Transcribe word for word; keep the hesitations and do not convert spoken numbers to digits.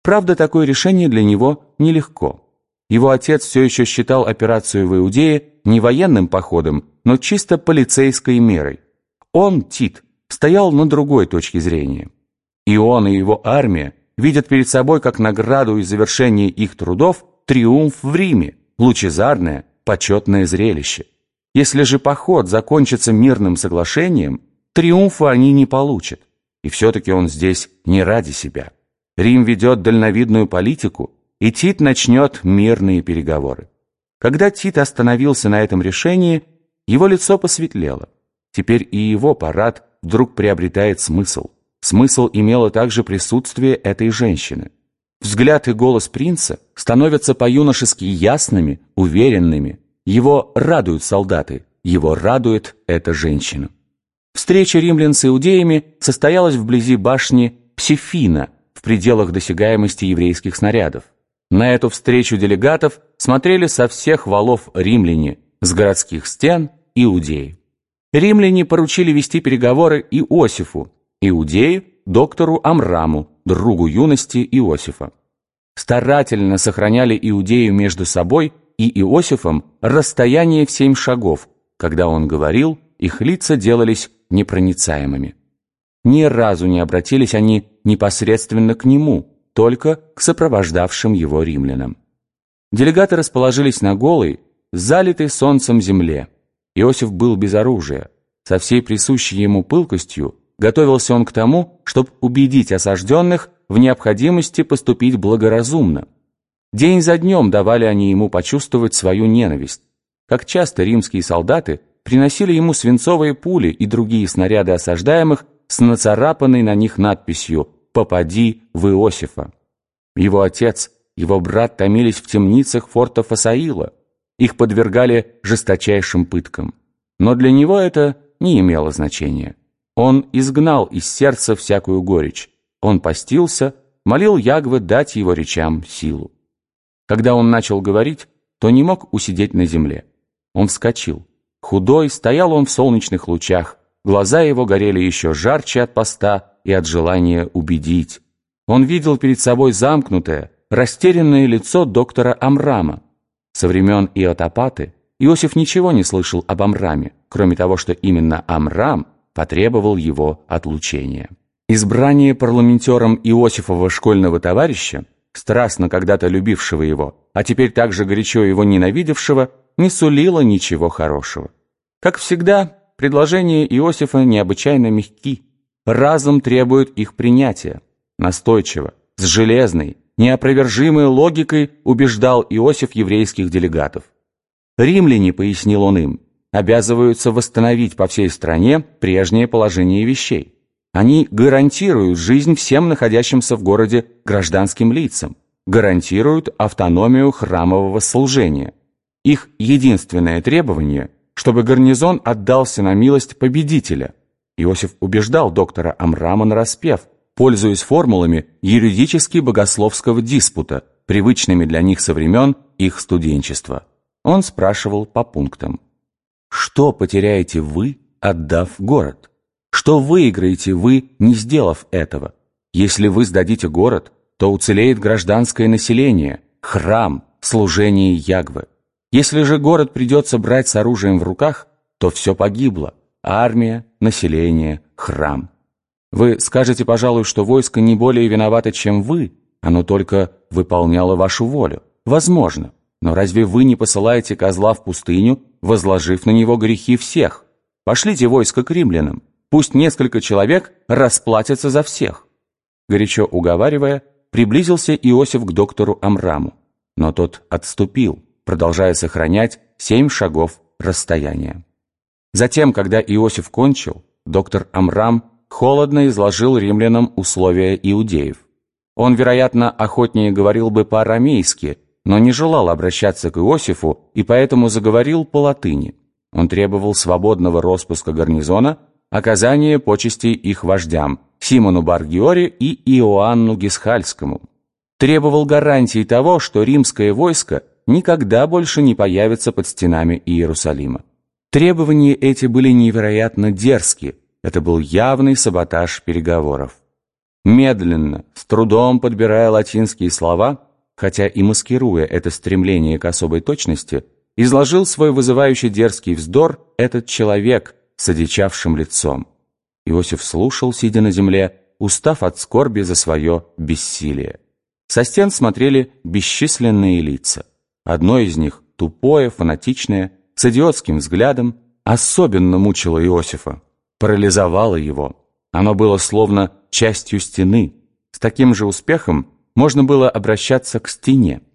Правда, такое решение для него нелегко. Его отец все еще считал операцию в Иудее не военным походом, но чисто полицейской мерой. Он, Тит, стоял на другой точке зрения. И он, и его армия видят перед собой как награду и завершение их трудов триумф в Риме, лучезарное, почетное зрелище. Если же поход закончится мирным соглашением, триумфа они не получат. И все-таки он здесь не ради себя. Рим ведет дальновидную политику, и Тит начнет мирные переговоры. Когда Тит остановился на этом решении, его лицо посветлело. Теперь и его парад вдруг приобретает смысл. Смысл имело также присутствие этой женщины. Взгляд и голос принца становятся по-юношески ясными, уверенными. Его радуют солдаты, его радует эта женщина. Встреча римлян с иудеями состоялась вблизи башни Псифина, в пределах досягаемости еврейских снарядов. На эту встречу делегатов смотрели со всех валов римляне, с городских стен иудеи. Римляне поручили вести переговоры Иосифу, иудею, доктору Амраму, другу юности Иосифа. Старательно сохраняли иудею между собой и Иосифом расстояние в семь шагов. Когда он говорил, их лица делались непроницаемыми. Ни разу не обратились они непосредственно к нему, только к сопровождавшим его римлянам. Делегаты расположились на голой, залитой солнцем земле. Иосиф был без оружия. Со всей присущей ему пылкостью готовился он к тому, чтобы убедить осажденных в необходимости поступить благоразумно. День за днем давали они ему почувствовать свою ненависть. Как часто римские солдаты приносили ему свинцовые пули и другие снаряды осаждаемых с нацарапанной на них надписью «Попади в Иосифа». Его отец, его брат томились в темницах форта Фасаила. Их подвергали жесточайшим пыткам. Но для него это не имело значения. Он изгнал из сердца всякую горечь. Он постился, молил Ягве дать его речам силу. Когда он начал говорить, то не мог усидеть на земле. Он вскочил. Худой, стоял он в солнечных лучах, глаза его горели еще жарче от поста и от желания убедить. Он видел перед собой замкнутое, растерянное лицо доктора Амрама. Со времен Иотопаты Иосиф ничего не слышал об Амраме, кроме того, что именно Амрам потребовал его отлучения. Избрание парламентером Иосифова школьного товарища, страстно когда-то любившего его, а теперь также горячо его ненавидевшего, не сулило ничего хорошего. Как всегда, предложения Иосифа необычайно мягки. Разум требует их принятия. Настойчиво, с железной, неопровержимой логикой убеждал Иосиф еврейских делегатов. Римляне, пояснил он им, обязываются восстановить по всей стране прежнее положение вещей. Они гарантируют жизнь всем находящимся в городе гражданским лицам, гарантируют автономию храмового служения. Их единственное требование, чтобы гарнизон отдался на милость победителя. Иосиф убеждал доктора Амрама нараспев, пользуясь формулами юридически-богословского диспута, привычными для них со времен их студенчества. Он спрашивал по пунктам. Что потеряете вы, отдав город? Что выиграете вы, не сделав этого? Если вы сдадите город, то уцелеет гражданское население, храм, служение Ягве. Если же город придется брать с оружием в руках, то все погибло. Армия, население, храм. Вы скажете, пожалуй, что войско не более виновато, чем вы, оно только выполняло вашу волю. Возможно. Но разве вы не посылаете козла в пустыню, возложив на него грехи всех? Пошлите войско к римлянам. Пусть несколько человек расплатятся за всех. Горячо уговаривая, приблизился Иосиф к доктору Амраму. Но тот отступил, продолжая сохранять семь шагов расстояния. Затем, когда Иосиф кончил, доктор Амрам холодно изложил римлянам условия иудеев. Он, вероятно, охотнее говорил бы по-арамейски, но не желал обращаться к Иосифу и поэтому заговорил по-латыни. Он требовал свободного распуска гарнизона, оказания почестей их вождям Симону Бар-Гиоре и Иоанну Гисхальскому. Требовал гарантии того, что римское войско никогда больше не появится под стенами Иерусалима. Требования эти были невероятно дерзки, это был явный саботаж переговоров. медленно, с трудом подбирая латинские слова, хотя и маскируя это стремление к особой точности, изложил свой вызывающий дерзкий вздор этот человек с одичавшим лицом. Иосиф слушал, сидя на земле, устав от скорби за свое бессилие. Со стен смотрели бесчисленные лица. Одно из них, тупое, фанатичное, с идиотским взглядом, особенно мучило Иосифа, парализовало его. Оно было словно частью стены. С таким же успехом можно было обращаться к стене.